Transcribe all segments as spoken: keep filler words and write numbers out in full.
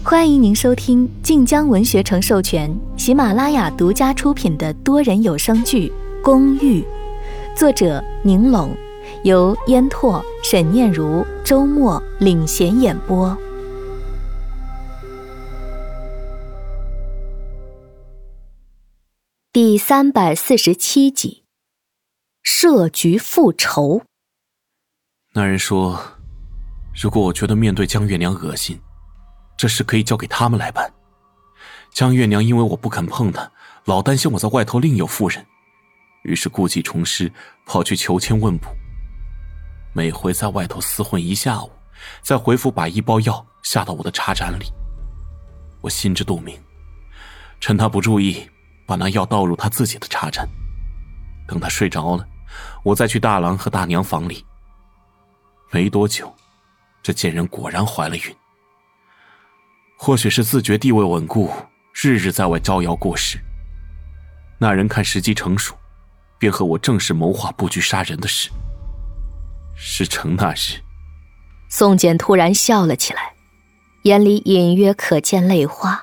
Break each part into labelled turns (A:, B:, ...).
A: 欢迎您收听晋江文学城授权、喜马拉雅独家出品的多人有声剧《公寓》，作者宁拢，由烟拓、沈念如、周末领衔演播。第三百四十七集，设局复仇。
B: 那人说，如果我觉得面对江月娘恶心，这事可以交给他们来办。江月娘因为我不肯碰她，老担心我在外头另有妇人，于是故技重施，跑去求签问卜。每回在外头厮混一下午，再回府把一包药下到我的茶盏里。我心知肚明，趁他不注意，把那药倒入他自己的茶盏。等他睡着了，我再去大郎和大娘房里。没多久，这贱人果然怀了孕。或许是自觉地位稳固，日日在外招摇过市。那人看时机成熟，便和我正式谋划布局杀人的事。事成那日，
A: 宋简突然笑了起来，眼里隐约可见泪花。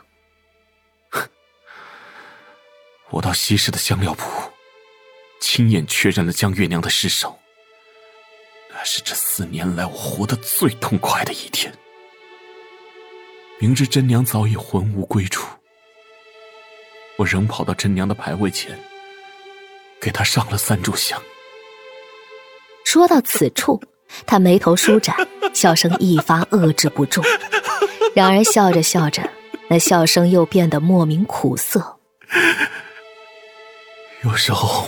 B: 我到西市的香料铺，亲眼确认了江月娘的尸首。那是这四年来我活得最痛快的一天。明知真娘早已魂无归处，我仍跑到真娘的牌位前，给她上了三炷香。
A: 说到此处，他眉头舒展，笑声一发遏制不住。然而笑着笑着，那笑声又变得莫名苦涩。
B: 有时候，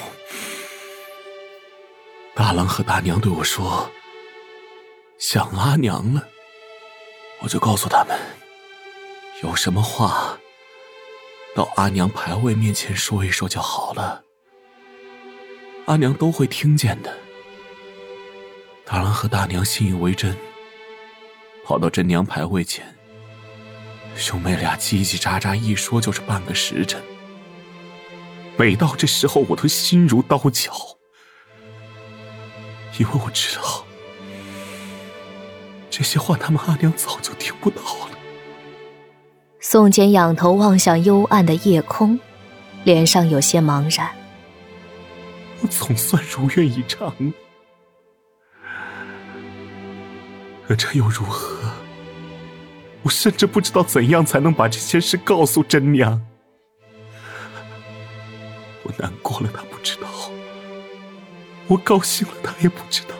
B: 大郎和大娘对我说想阿娘了，我就告诉他们，有什么话到阿娘牌位面前说一说就好了，阿娘都会听见的。大郎和大娘信以为真，跑到真娘牌位前，兄妹俩叽叽喳喳一说就是半个时辰。每到这时候，我都心如刀绞，因为我知道这些话他们阿娘早就听不到了。
A: 宋简仰头望向幽暗的夜空，脸上有些茫然。
B: 我总算如愿以偿，可这又如何？我甚至不知道怎样才能把这些事告诉真娘。我难过了，她不知道；我高兴了，她也不知道；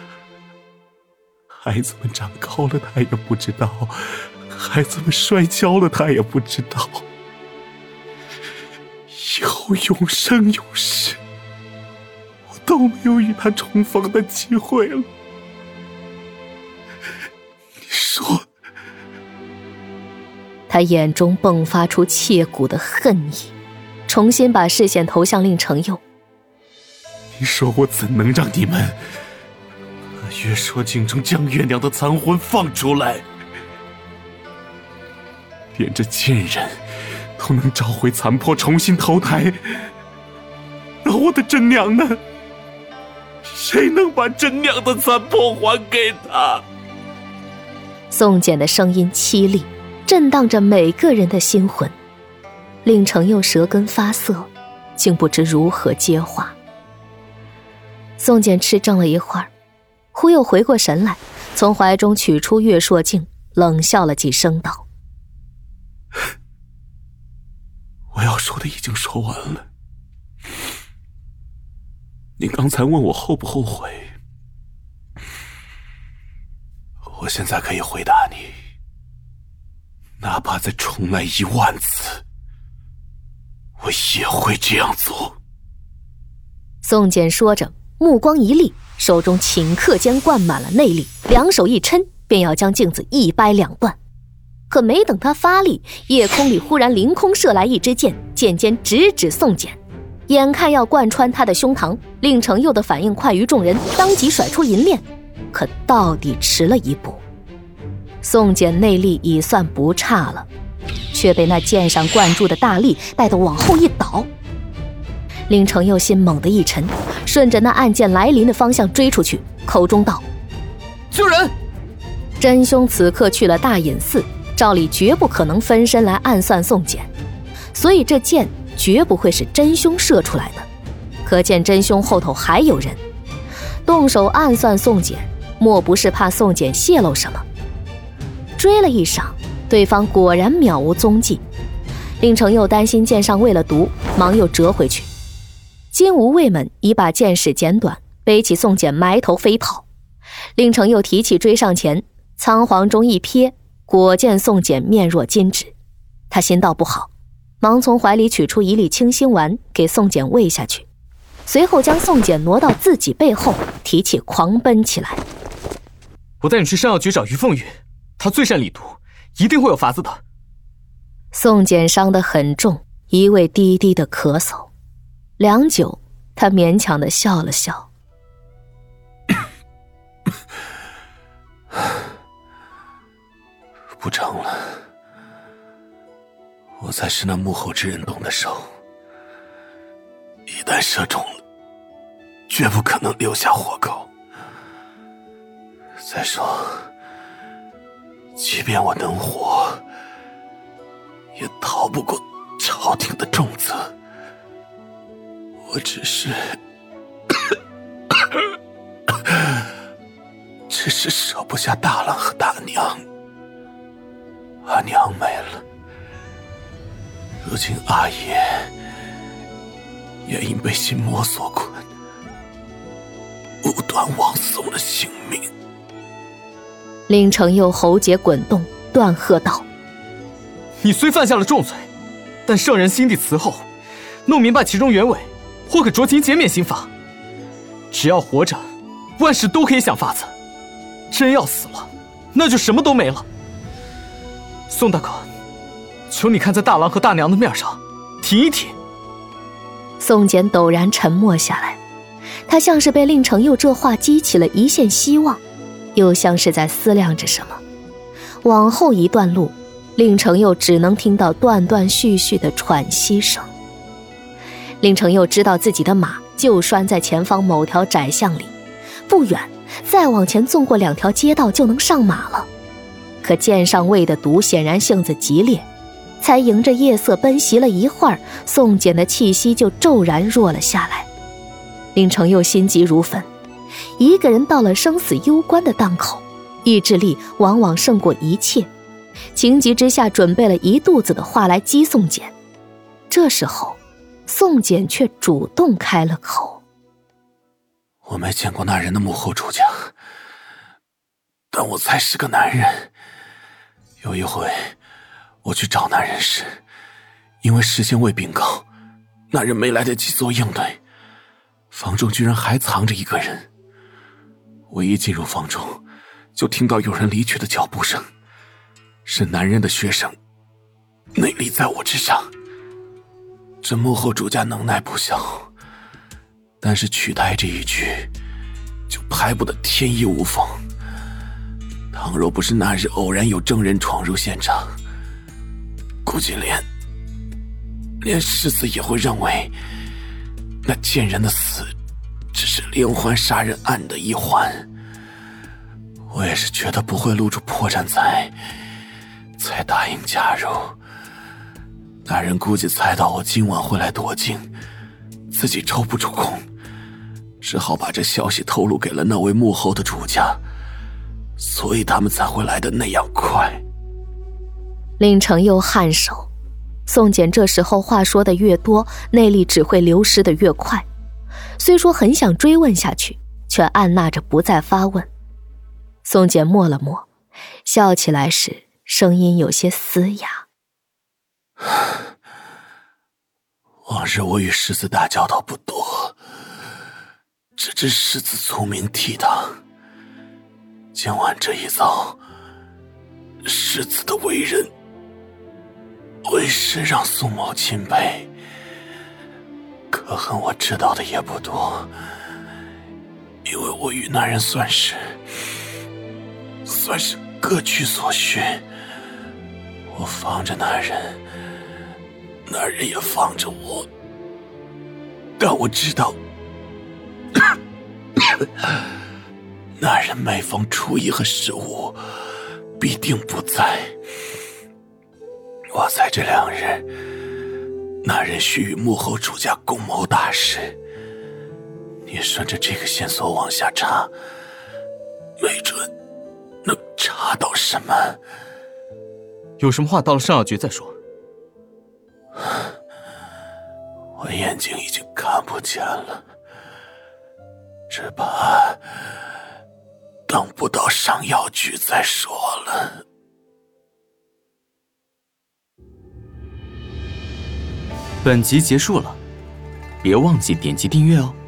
B: 孩子们长高了，她也不知道；孩子们摔跤了，她也不知道。以后永生永世，我都没有与她重逢的机会了。你说，
A: 他眼中迸发出切骨的恨意，重新把视线投向令程佑。
B: 你说我怎能让你们把月说镜中江月娘的残魂放出来？连这贱人都能召回残魄重新投胎，那我的真娘呢？谁能把真娘的残魄还给她？
A: 宋简的声音凄厉，震荡着每个人的心魂。令程佑舌根发涩，竟不知如何接话。宋简吃怔了一会儿，忽又回过神来，从怀中取出月朔镜，冷笑了几声道：
B: 我要说的已经说完了。你刚才问我后不后悔，我现在可以回答你，哪怕再重来一万次，我也会这样做。
A: 宋简说着，目光一立，手中顷刻间灌满了内力，两手一抻，便要将镜子一掰两段。可没等他发力，夜空里忽然凌空射来一支箭，箭尖直指宋简，眼看要贯穿他的胸膛。令程佑的反应快于众人，当即甩出银链，可到底迟了一步。宋简内力已算不差了，却被那箭上灌注的大力带得往后一倒。令程佑心猛地一沉，顺着那暗箭来临的方向追出去，口中道：
C: 救人！
A: 真凶此刻去了大隐寺， 照理绝不可能分身来暗算宋简，所以这箭绝不会是真凶射出来的，可见真凶后头还有人。动手暗算宋简，莫不是怕宋简泄露什么？追了一晌，对方果然渺无踪迹。令程又担心箭上喂了毒，忙又折回去。金吾卫们已把箭矢剪短，背起宋简埋头飞跑。令程又提起追上前，仓皇中一瞥，果见宋简面若金纸。他心道不好，忙从怀里取出一粒清心丸给宋简喂下去，随后将宋简挪到自己背后，提起狂奔起来。
C: 我带你去山药局找于凤玉，他最善理毒，一定会有法子的。
A: 宋简伤得很重，一味低低的咳嗽，良久，他勉强地笑了笑。
B: 不成了，我才是那幕后之人动的手，一旦射中了，绝不可能留下活口。再说，即便我能活，也逃不过朝廷的重责。我只是只是舍不下大郎和大娘。阿娘没了，如今阿爷也因被心魔所困，无端枉送了性命。
A: 令程又喉结滚动，断喝道：
C: 你虽犯下了重罪，但圣人心地慈厚，弄明白其中原委，或可酌情减免刑罚。只要活着，万事都可以想法子；真要死了，那就什么都没了。宋大哥，求你看在大郎和大娘的面上，停一停。
A: 宋简陡然沉默下来，他像是被令程又这话激起了一线希望，又像是在思量着什么。往后一段路，令程又只能听到断断续续的喘息声。令程又知道自己的马就拴在前方某条窄巷里，不远，再往前纵过两条街道就能上马了。可箭上喂的毒显然性子激烈，才迎着夜色奔袭了一会儿，宋简的气息就骤然弱了下来。令程又心急如焚，一个人到了生死攸关的档口，意志力往往胜过一切，情急之下准备了一肚子的话来激宋简。这时候宋简却主动开了口：
B: 我没见过那人的幕后主家，但我才是个男人。有一回我去找那人时，因为事先未禀告，那人没来得及做应对，房中居然还藏着一个人。我一进入房中，就听到有人离去的脚步声，是男人的学生，内力在我之上。这幕后主家能耐不小，但是取代这一局就排不得天衣无缝。倘若不是那日偶然有证人闯入现场，估计连连世子也会认为那贱人的死只是连环杀人案的一环。我也是觉得不会露出破绽才才答应加入。那人估计猜到我今晚会来夺镜，自己抽不出空，只好把这消息透露给了那位幕后的主家，所以他们才会来得那样快。
A: 令程又颔首，宋简这时候话说的越多，内力只会流失的越快。虽说很想追问下去，却按捺着不再发问。宋简默了默，笑起来时声音有些嘶哑：
B: 往日我与世子打交道不多，只知世子聪明倜傥，今晚这一遭，世子的为人为实让宋某钦佩。可恨我知道的也不多，因为我与那人算是算是各取所需。我防着那人，那人也防着我，但我知道那人每逢初一和十五必定不在。 我猜这两日，那人须与幕后主家共谋大事。你顺着这个线索往下查，没准能查到什么。
C: 有什么话到了上药局再说。
B: 我眼睛已经看不见了，只怕等不到上药局再说了。
C: 本集结束了，别忘记点击订阅哦。